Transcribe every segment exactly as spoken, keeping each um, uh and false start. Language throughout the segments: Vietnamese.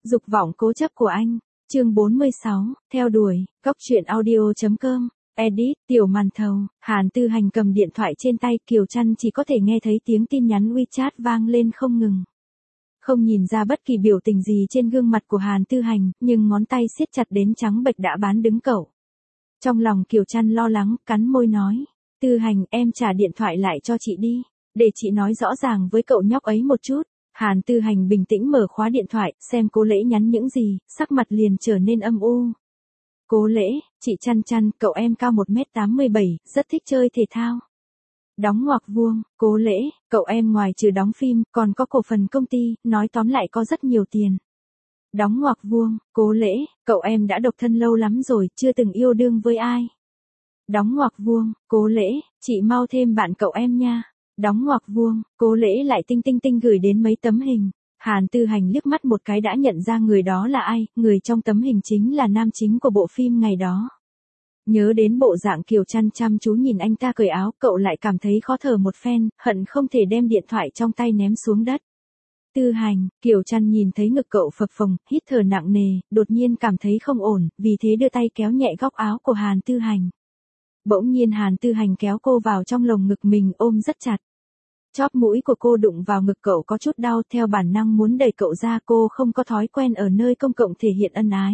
Dục vọng cố chấp của anh. Chương bốn mươi sáu, theo đuổi, góc truyện audio.com. Edit, Tiểu Màn Thầu. Hàn Tư Hành cầm điện thoại trên tay, Kiều Trăn chỉ có thể nghe thấy tiếng tin nhắn WeChat vang lên không ngừng. Không nhìn ra bất kỳ biểu tình gì trên gương mặt của Hàn Tư Hành, nhưng ngón tay siết chặt đến trắng bệch đã bán đứng cậu. Trong lòng Kiều Trăn lo lắng, cắn môi nói. Tư Hành, em trả điện thoại lại cho chị đi, để chị nói rõ ràng với cậu nhóc ấy một chút. Hàn Tư Hành bình tĩnh mở khóa điện thoại, xem Cố Lễ nhắn những gì, sắc mặt liền trở nên âm u. Cố Lễ, chị Trăn Trăn, cậu em cao một mét tám mươi bảy, rất thích chơi thể thao. Đóng ngoặc vuông. Cố Lễ, cậu em ngoài trừ đóng phim, còn có cổ phần công ty, nói tóm lại có rất nhiều tiền. Đóng ngoặc vuông. Cố Lễ, cậu em đã độc thân lâu lắm rồi, chưa từng yêu đương với ai. Đóng ngoặc vuông. Cố Lễ, chị mau thêm bạn cậu em nha. Đóng ngoặc vuông. Cố Lễ lại tinh tinh tinh gửi đến mấy tấm hình. Hàn Tư Hành liếc mắt một cái đã nhận ra người đó là ai, người trong tấm hình chính là nam chính của bộ phim ngày đó. Nhớ đến bộ dạng Kiều Trăn chăm chú nhìn anh ta cởi áo, cậu lại cảm thấy khó thở một phen, hận không thể đem điện thoại trong tay ném xuống đất. Tư Hành, Kiều Trăn nhìn thấy ngực cậu phập phồng, hít thở nặng nề, đột nhiên cảm thấy không ổn, vì thế đưa tay kéo nhẹ góc áo của Hàn Tư Hành. Bỗng nhiên Hàn Tư Hành kéo cô vào trong lồng ngực mình ôm rất chặt. Chóp mũi của cô đụng vào ngực cậu có chút đau, theo bản năng muốn đẩy cậu ra, cô không có thói quen ở nơi công cộng thể hiện ân ái.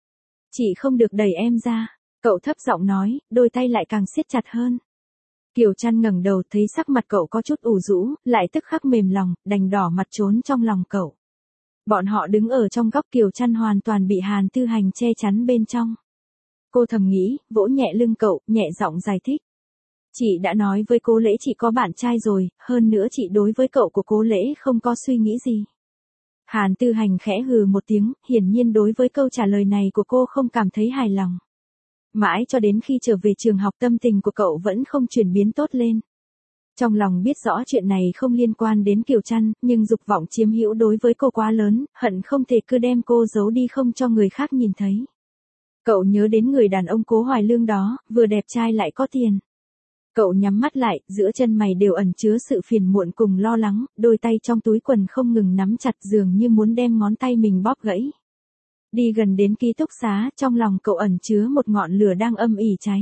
Chị không được đẩy em ra. Cậu thấp giọng nói, đôi tay lại càng siết chặt hơn. Kiều Trăn ngẩng đầu thấy sắc mặt cậu có chút ủ rũ, lại tức khắc mềm lòng, đành đỏ mặt trốn trong lòng cậu. Bọn họ đứng ở trong góc, Kiều Trăn hoàn toàn bị Hàn Tư Hành che chắn bên trong. Cô thầm nghĩ, vỗ nhẹ lưng cậu, nhẹ giọng giải thích. Chị đã nói với Cố Lễ chị có bạn trai rồi, hơn nữa chị đối với cậu của Cố Lễ không có suy nghĩ gì. Hàn Tư Hành khẽ hừ một tiếng, hiển nhiên đối với câu trả lời này của cô không cảm thấy hài lòng. Mãi cho đến khi trở về trường học tâm tình của cậu vẫn không chuyển biến tốt lên. Trong lòng biết rõ chuyện này không liên quan đến Kiều Trăn, nhưng dục vọng chiếm hữu đối với cô quá lớn, hận không thể cứ đem cô giấu đi không cho người khác nhìn thấy. Cậu nhớ đến người đàn ông Cố Hoài Lương đó, vừa đẹp trai lại có tiền. Cậu nhắm mắt lại, giữa chân mày đều ẩn chứa sự phiền muộn cùng lo lắng, đôi tay trong túi quần không ngừng nắm chặt, dường như muốn đem ngón tay mình bóp gãy. Đi gần đến ký túc xá, trong lòng cậu ẩn chứa một ngọn lửa đang âm ỉ cháy.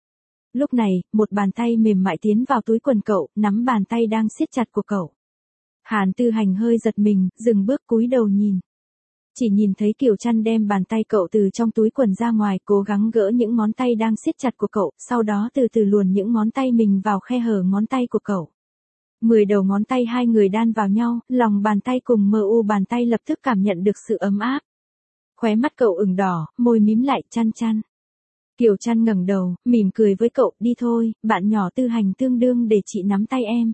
Lúc này, một bàn tay mềm mại tiến vào túi quần cậu, nắm bàn tay đang siết chặt của cậu. Hàn Tư Hành hơi giật mình, dừng bước cúi đầu nhìn. Chỉ nhìn thấy Kiều Trăn đem bàn tay cậu từ trong túi quần ra ngoài, cố gắng gỡ những ngón tay đang siết chặt của cậu, sau đó từ từ luồn những ngón tay mình vào khe hở ngón tay của cậu. Mười đầu ngón tay hai người đan vào nhau, lòng bàn tay cùng mờ u bàn tay lập tức cảm nhận được sự ấm áp. Khóe mắt cậu ửng đỏ, môi mím lại, Trăn Trăn. Kiều Trăn ngẩng đầu, mỉm cười với cậu, đi thôi, bạn nhỏ Tư Hành tương đương để chị nắm tay em.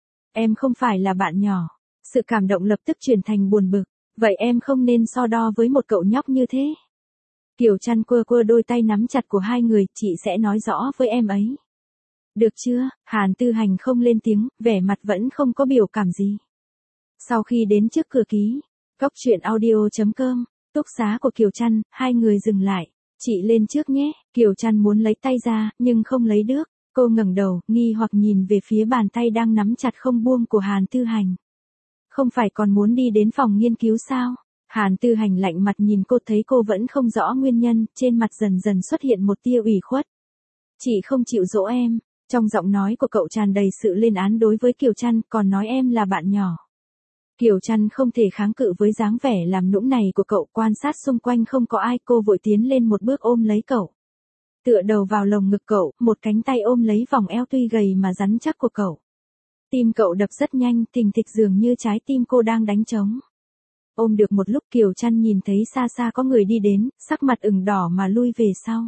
Em không phải là bạn nhỏ. Sự cảm động lập tức chuyển thành buồn bực. Vậy em không nên so đo với một cậu nhóc như thế. Kiều Trăn quơ quơ đôi tay nắm chặt của hai người, chị sẽ nói rõ với em ấy. Được chưa? Hàn Tư Hành không lên tiếng, vẻ mặt vẫn không có biểu cảm gì. Sau khi đến trước cửa ký, góc truyện audio.com, túc xá của Kiều Trăn, hai người dừng lại. Chị lên trước nhé. Kiều Trăn muốn lấy tay ra, nhưng không lấy được. Cô ngẩng đầu, nghi hoặc nhìn về phía bàn tay đang nắm chặt không buông của Hàn Tư Hành. Không phải còn muốn đi đến phòng nghiên cứu sao? Hàn Tư Hành lạnh mặt nhìn cô, thấy cô vẫn không rõ nguyên nhân, trên mặt dần dần xuất hiện một tia ủy khuất. Chị không chịu dỗ em. Trong giọng nói của cậu tràn đầy sự lên án đối với Kiều Trăn, còn nói em là bạn nhỏ. Kiều Trăn không thể kháng cự với dáng vẻ làm nũng này của cậu, quan sát xung quanh không có ai, cô vội tiến lên một bước ôm lấy cậu. Tựa đầu vào lồng ngực cậu, một cánh tay ôm lấy vòng eo tuy gầy mà rắn chắc của cậu. Tim cậu đập rất nhanh, thình thịch dường như trái tim cô đang đánh trống. Ôm được một lúc Kiều Trăn nhìn thấy xa xa có người đi đến, sắc mặt ửng đỏ mà lui về sau.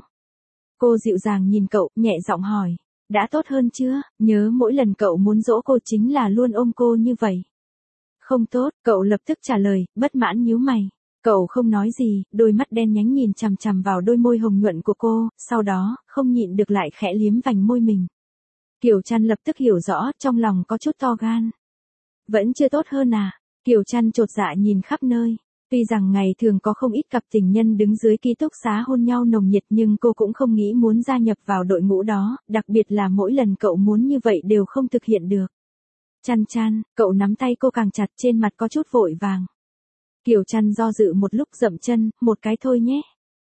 Cô dịu dàng nhìn cậu, nhẹ giọng hỏi, đã tốt hơn chưa? Nhớ mỗi lần cậu muốn dỗ cô chính là luôn ôm cô như vậy. Không tốt, cậu lập tức trả lời, bất mãn nhíu mày. Cậu không nói gì, đôi mắt đen nhánh nhìn chằm chằm vào đôi môi hồng nhuận của cô, sau đó, không nhịn được lại khẽ liếm vành môi mình. Kiều Trăn lập tức hiểu rõ, trong lòng có chút to gan. Vẫn chưa tốt hơn à? Kiều Trăn chột dạ nhìn khắp nơi. Tuy rằng ngày thường có không ít cặp tình nhân đứng dưới ký túc xá hôn nhau nồng nhiệt, nhưng cô cũng không nghĩ muốn gia nhập vào đội ngũ đó, đặc biệt là mỗi lần cậu muốn như vậy đều không thực hiện được. Trăn Trăn, cậu nắm tay cô càng chặt, trên mặt có chút vội vàng. Kiều Trăn do dự một lúc dậm chân, một cái thôi nhé.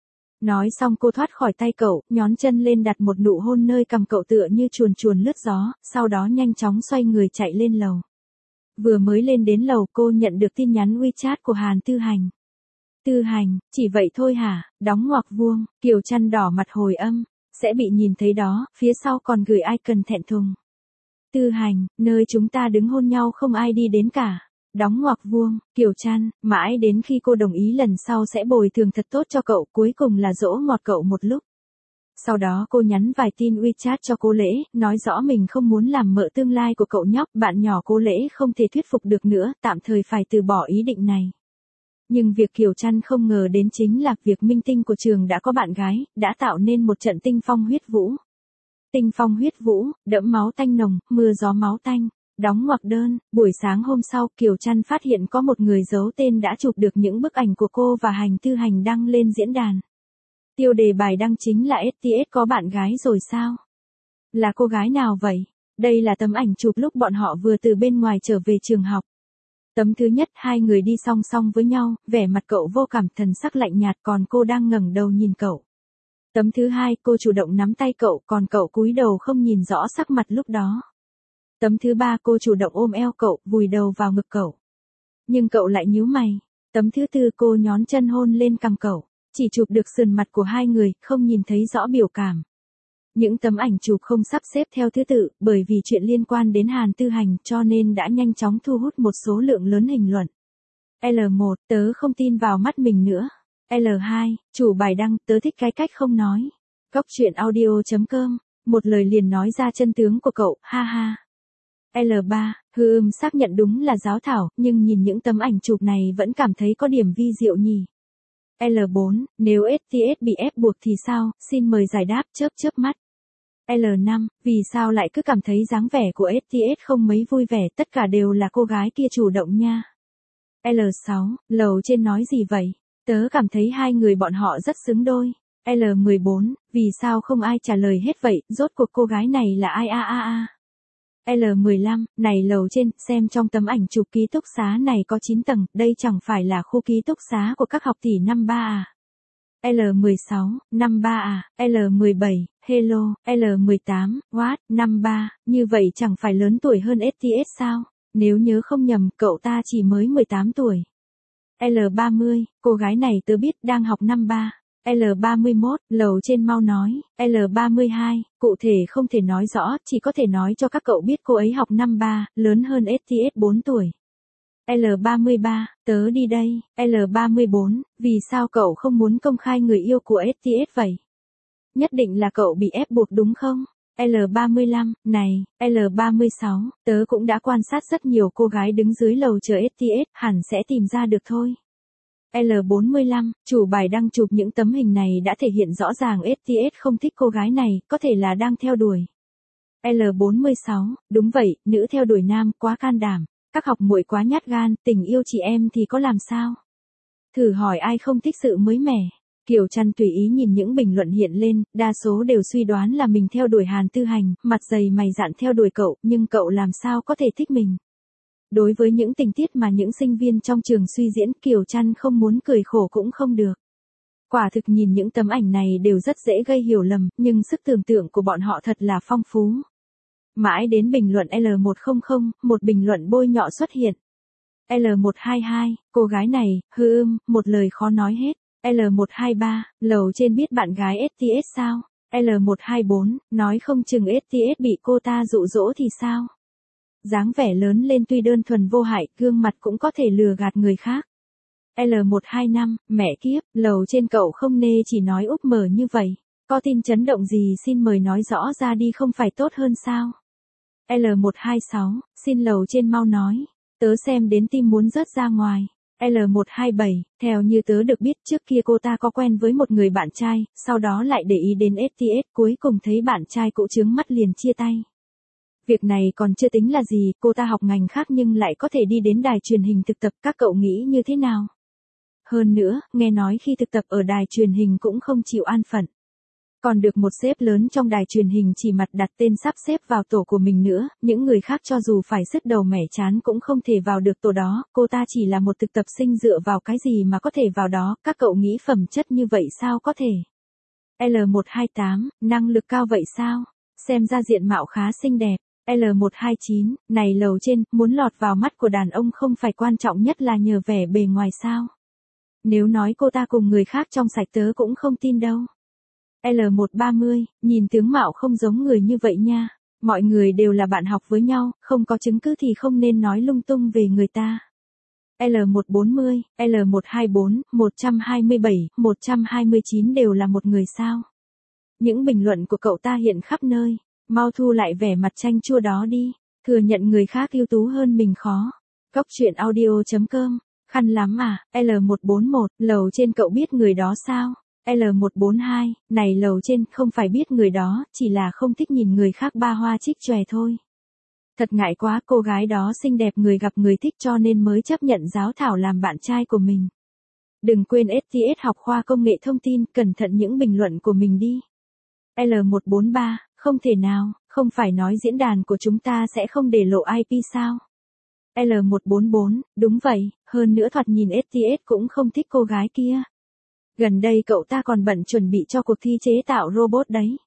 Nói xong cô thoát khỏi tay cậu, nhón chân lên đặt một nụ hôn nơi cằm cậu tựa như chuồn chuồn lướt gió, sau đó nhanh chóng xoay người chạy lên lầu. Vừa mới lên đến lầu cô nhận được tin nhắn WeChat của Hàn Tư Hành. Tư Hành, chỉ vậy thôi hả, đóng ngoặc vuông, Kiều Trăn đỏ mặt hồi âm, sẽ bị nhìn thấy đó, phía sau còn gửi icon thẹn thùng. Tư Hành, nơi chúng ta đứng hôn nhau không ai đi đến cả. Đóng ngoặc vuông, Kiều Trăn, mãi đến khi cô đồng ý lần sau sẽ bồi thường thật tốt cho cậu, cuối cùng là dỗ ngọt cậu một lúc. Sau đó cô nhắn vài tin WeChat cho cô Lễ, nói rõ mình không muốn làm mợ tương lai của cậu nhóc, bạn nhỏ cô Lễ không thể thuyết phục được nữa, tạm thời phải từ bỏ ý định này. Nhưng việc Kiều Trăn không ngờ đến chính là việc minh tinh của trường đã có bạn gái, đã tạo nên một trận tinh phong huyết vũ. Tinh phong huyết vũ, đẫm máu tanh nồng, mưa gió máu tanh. Đóng ngoặc đơn, buổi sáng hôm sau Kiều Trăn phát hiện có một người giấu tên đã chụp được những bức ảnh của cô và Hành Tư Hành đăng lên diễn đàn. Tiêu đề bài đăng chính là ét tê ét có bạn gái rồi sao? Là cô gái nào vậy? Đây là tấm ảnh chụp lúc bọn họ vừa từ bên ngoài trở về trường học. Tấm thứ nhất hai người đi song song với nhau, vẻ mặt cậu vô cảm thần sắc lạnh nhạt còn cô đang ngẩng đầu nhìn cậu. Tấm thứ hai cô chủ động nắm tay cậu còn cậu cúi đầu không nhìn rõ sắc mặt lúc đó. Tấm thứ ba cô chủ động ôm eo cậu, vùi đầu vào ngực cậu. Nhưng cậu lại nhíu mày. Tấm thứ tư cô nhón chân hôn lên cằm cậu. Chỉ chụp được sườn mặt của hai người, không nhìn thấy rõ biểu cảm. Những tấm ảnh chụp không sắp xếp theo thứ tự, bởi vì chuyện liên quan đến Hàn Tư Hành cho nên đã nhanh chóng thu hút một số lượng lớn hình luận. L một, tớ không tin vào mắt mình nữa. L hai, chủ bài đăng, tớ thích cái cách không nói. Cóc truyện audio chấm com, một lời liền nói ra chân tướng của cậu, ha ha. L ba, hư ưm xác nhận đúng là giáo thảo, nhưng nhìn những tấm ảnh chụp này vẫn cảm thấy có điểm vi diệu nhỉ. L bốn, nếu ét tê ét bị ép buộc thì sao, xin mời giải đáp chớp chớp mắt. L năm, vì sao lại cứ cảm thấy dáng vẻ của ét tê ét không mấy vui vẻ, tất cả đều là cô gái kia chủ động nha. L sáu, lầu trên nói gì vậy? Tớ cảm thấy hai người bọn họ rất xứng đôi. L mười bốn, vì sao không ai trả lời hết vậy, rốt cuộc cô gái này là ai a a a. L mười lăm, này lầu trên, xem trong tấm ảnh chụp ký túc xá này có chín tầng, đây chẳng phải là khu ký túc xá của các học tỷ năm ba à. L mười sáu, năm ba à, L mười bảy, hello, L mười tám, what, năm ba, như vậy chẳng phải lớn tuổi hơn ét tê ét sao? Nếu nhớ không nhầm, cậu ta chỉ mới mười tám tuổi. L ba mươi, cô gái này tớ biết đang học năm ba. L ba mươi mốt, lầu trên mau nói. L ba mươi hai, cụ thể không thể nói rõ, chỉ có thể nói cho các cậu biết cô ấy học năm ba, lớn hơn ét tê ét bốn tuổi. L ba mươi ba, tớ đi đây. L ba mươi bốn, vì sao cậu không muốn công khai người yêu của ét tê ét vậy? Nhất định là cậu bị ép buộc đúng không? L ba mươi lăm, này, L ba mươi sáu, tớ cũng đã quan sát rất nhiều cô gái đứng dưới lầu chờ ét tê ét, hẳn sẽ tìm ra được thôi. L bốn mươi lăm, chủ bài đăng chụp những tấm hình này đã thể hiện rõ ràng ét tê ét không thích cô gái này, có thể là đang theo đuổi. L bốn mươi sáu, đúng vậy, nữ theo đuổi nam, quá can đảm, các học muội quá nhát gan, tình yêu chị em thì có làm sao? Thử hỏi ai không thích sự mới mẻ? Kiều Trăn tùy ý nhìn những bình luận hiện lên, đa số đều suy đoán là mình theo đuổi Hàn Tư Hành, mặt dày mày dạn theo đuổi cậu, nhưng cậu làm sao có thể thích mình? Đối với những tình tiết mà những sinh viên trong trường suy diễn, Kiều Trăn không muốn cười khổ cũng không được. Quả thực nhìn những tấm ảnh này đều rất dễ gây hiểu lầm, nhưng sức tưởng tượng của bọn họ thật là phong phú. Mãi đến bình luận L một trăm, một bình luận bôi nhọ xuất hiện. L một hai hai, cô gái này, hư ưm, một lời khó nói hết. L một hai ba, lầu trên biết bạn gái ét tê ét sao? L một hai bốn, nói không chừng ét tê ét bị cô ta dụ dỗ thì sao? Dáng vẻ lớn lên tuy đơn thuần vô hại, gương mặt cũng có thể lừa gạt người khác. L một hai năm, mẹ kiếp, lầu trên cậu không nê chỉ nói úp mở như vậy. Có tin chấn động gì xin mời nói rõ ra đi không phải tốt hơn sao? L một hai sáu, xin lầu trên mau nói. Tớ xem đến tim muốn rớt ra ngoài. L một hai bảy, theo như tớ được biết trước kia cô ta có quen với một người bạn trai, sau đó lại để ý đến ét tê ét, cuối cùng thấy bạn trai cũ chướng mắt liền chia tay. Việc này còn chưa tính là gì, cô ta học ngành khác nhưng lại có thể đi đến đài truyền hình thực tập, các cậu nghĩ như thế nào? Hơn nữa, nghe nói khi thực tập ở đài truyền hình cũng không chịu an phận. Còn được một sếp lớn trong đài truyền hình chỉ mặt đặt tên sắp xếp vào tổ của mình nữa, những người khác cho dù phải sứt đầu mẻ chán cũng không thể vào được tổ đó, cô ta chỉ là một thực tập sinh dựa vào cái gì mà có thể vào đó, các cậu nghĩ phẩm chất như vậy sao có thể. L một hai tám, năng lực cao vậy sao? Xem ra diện mạo khá xinh đẹp. L một hai chín, này lầu trên, muốn lọt vào mắt của đàn ông không phải quan trọng nhất là nhờ vẻ bề ngoài sao? Nếu nói cô ta cùng người khác trong sạch tớ cũng không tin đâu. L một ba mươi, nhìn tướng mạo không giống người như vậy nha. Mọi người đều là bạn học với nhau, không có chứng cứ thì không nên nói lung tung về người ta. L một bốn mươi, L một hai bốn, một hai bảy, một hai chín đều là một người sao? Những bình luận của cậu ta hiện khắp nơi. Mau thu lại vẻ mặt chanh chua đó đi. Thừa nhận người khác ưu tú hơn mình khó. Cóc truyện audio chấm com. Khăn lắm à, L một bốn một, lầu trên cậu biết người đó sao? L một bốn hai, này lầu trên, không phải biết người đó, chỉ là không thích nhìn người khác ba hoa trích chòe thôi. Thật ngại quá, cô gái đó xinh đẹp, người gặp người thích cho nên mới chấp nhận giáo thảo làm bạn trai của mình. Đừng quên ét tê ét học khoa công nghệ thông tin, cẩn thận những bình luận của mình đi. L một bốn ba, không thể nào, không phải nói diễn đàn của chúng ta sẽ không để lộ i pê sao? L một bốn bốn, đúng vậy, hơn nữa thoạt nhìn ét tê ét cũng không thích cô gái kia. Gần đây cậu ta còn bận chuẩn bị cho cuộc thi chế tạo robot đấy.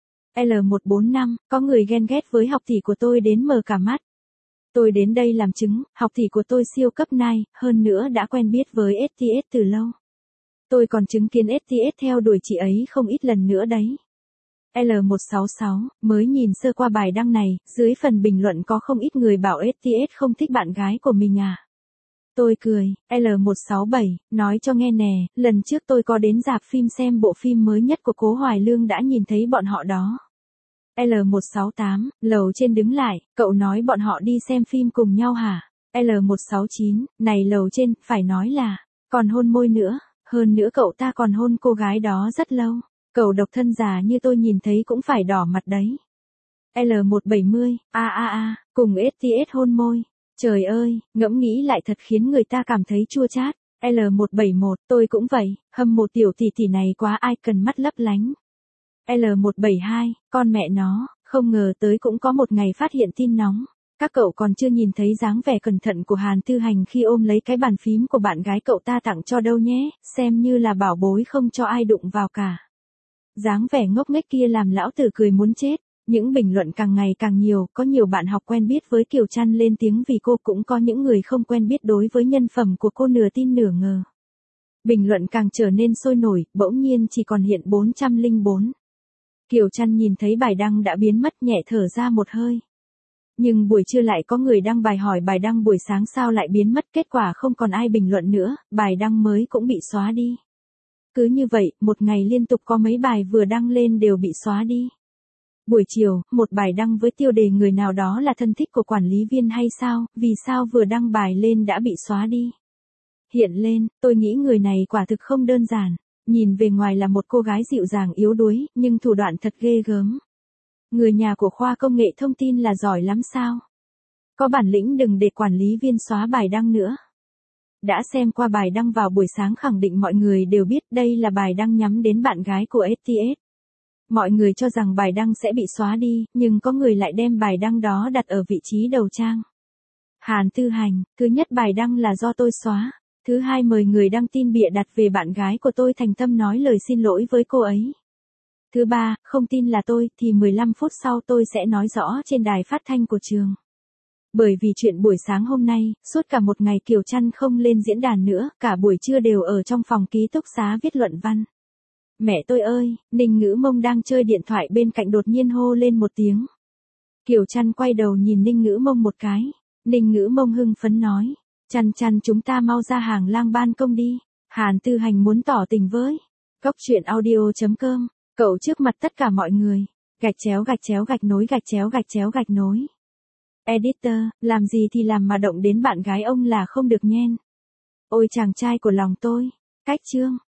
L một bốn năm, có người ghen ghét với học tỷ của tôi đến mờ cả mắt. Tôi đến đây làm chứng, học tỷ của tôi siêu cấp nai, hơn nữa đã quen biết với ét tê ét từ lâu. Tôi còn chứng kiến ét tê ét theo đuổi chị ấy không ít lần nữa đấy. L một sáu sáu, mới nhìn sơ qua bài đăng này, dưới phần bình luận có không ít người bảo ét tê ét không thích bạn gái của mình à. Tôi cười, L một sáu bảy, nói cho nghe nè, lần trước tôi có đến rạp phim xem bộ phim mới nhất của Cố Hoài Lương đã nhìn thấy bọn họ đó. L một sáu tám, lầu trên đứng lại, cậu nói bọn họ đi xem phim cùng nhau hả? L một sáu chín, này lầu trên, phải nói là, còn hôn môi nữa, hơn nữa cậu ta còn hôn cô gái đó rất lâu. Cậu độc thân già như tôi nhìn thấy cũng phải đỏ mặt đấy. L một bảy mươi, a a a, cùng ét tê ét hôn môi. Trời ơi, ngẫm nghĩ lại thật khiến người ta cảm thấy chua chát. L một bảy một, tôi cũng vậy, hâm mộ tiểu tỷ tỷ này quá, ai cần mắt lấp lánh. L một bảy hai, con mẹ nó, không ngờ tới cũng có một ngày phát hiện tin nóng. Các cậu còn chưa nhìn thấy dáng vẻ cẩn thận của Hàn Tư Hành khi ôm lấy cái bàn phím của bạn gái cậu ta tặng cho đâu nhé, xem như là bảo bối không cho ai đụng vào cả. Dáng vẻ ngốc nghếch kia làm lão tử cười muốn chết. Những bình luận càng ngày càng nhiều, có nhiều bạn học quen biết với Kiều Trăn lên tiếng vì cô, cũng có những người không quen biết đối với nhân phẩm của cô nửa tin nửa ngờ. Bình luận càng trở nên sôi nổi, bỗng nhiên chỉ còn hiện bốn trăm lẻ bốn. Kiều Trăn nhìn thấy bài đăng đã biến mất, nhẹ thở ra một hơi. Nhưng buổi trưa lại có người đăng bài hỏi bài đăng buổi sáng sao lại biến mất, kết quả không còn ai bình luận nữa, bài đăng mới cũng bị xóa đi. Cứ như vậy, một ngày liên tục có mấy bài vừa đăng lên đều bị xóa đi. Buổi chiều, một bài đăng với tiêu đề người nào đó là thân thích của quản lý viên hay sao, vì sao vừa đăng bài lên đã bị xóa đi. Hiện lên, tôi nghĩ người này quả thực không đơn giản. Nhìn về ngoài là một cô gái dịu dàng yếu đuối, nhưng thủ đoạn thật ghê gớm. Người nhà của khoa công nghệ thông tin là giỏi lắm sao? Có bản lĩnh đừng để quản lý viên xóa bài đăng nữa. Đã xem qua bài đăng vào buổi sáng khẳng định mọi người đều biết đây là bài đăng nhắm đến bạn gái của ét tê ét. Mọi người cho rằng bài đăng sẽ bị xóa đi, nhưng có người lại đem bài đăng đó đặt ở vị trí đầu trang. Hàn Tư Hành, thứ nhất bài đăng là do tôi xóa. Thứ hai mời người đăng tin bịa đặt về bạn gái của tôi thành tâm nói lời xin lỗi với cô ấy. Thứ ba, không tin là tôi, thì mười lăm phút sau tôi sẽ nói rõ trên đài phát thanh của trường. Bởi vì chuyện buổi sáng hôm nay, suốt cả một ngày Kiều Trăn không lên diễn đàn nữa, cả buổi trưa đều ở trong phòng ký túc xá viết luận văn. Mẹ tôi ơi, Ninh Ngữ Mông đang chơi điện thoại bên cạnh đột nhiên hô lên một tiếng. Kiều Trăn quay đầu nhìn Ninh Ngữ Mông một cái. Ninh Ngữ Mông hưng phấn nói. Trăn Trăn chúng ta mau ra hàng lang ban công đi. Hàn Tư Hành muốn tỏ tình với. Cóc truyện audio chấm com. Cậu trước mặt tất cả mọi người. Gạch chéo gạch chéo gạch nối gạch chéo gạch chéo gạch nối. Editor, làm gì thì làm mà động đến bạn gái ông là không được nhen. Ôi chàng trai của lòng tôi. Cách chương.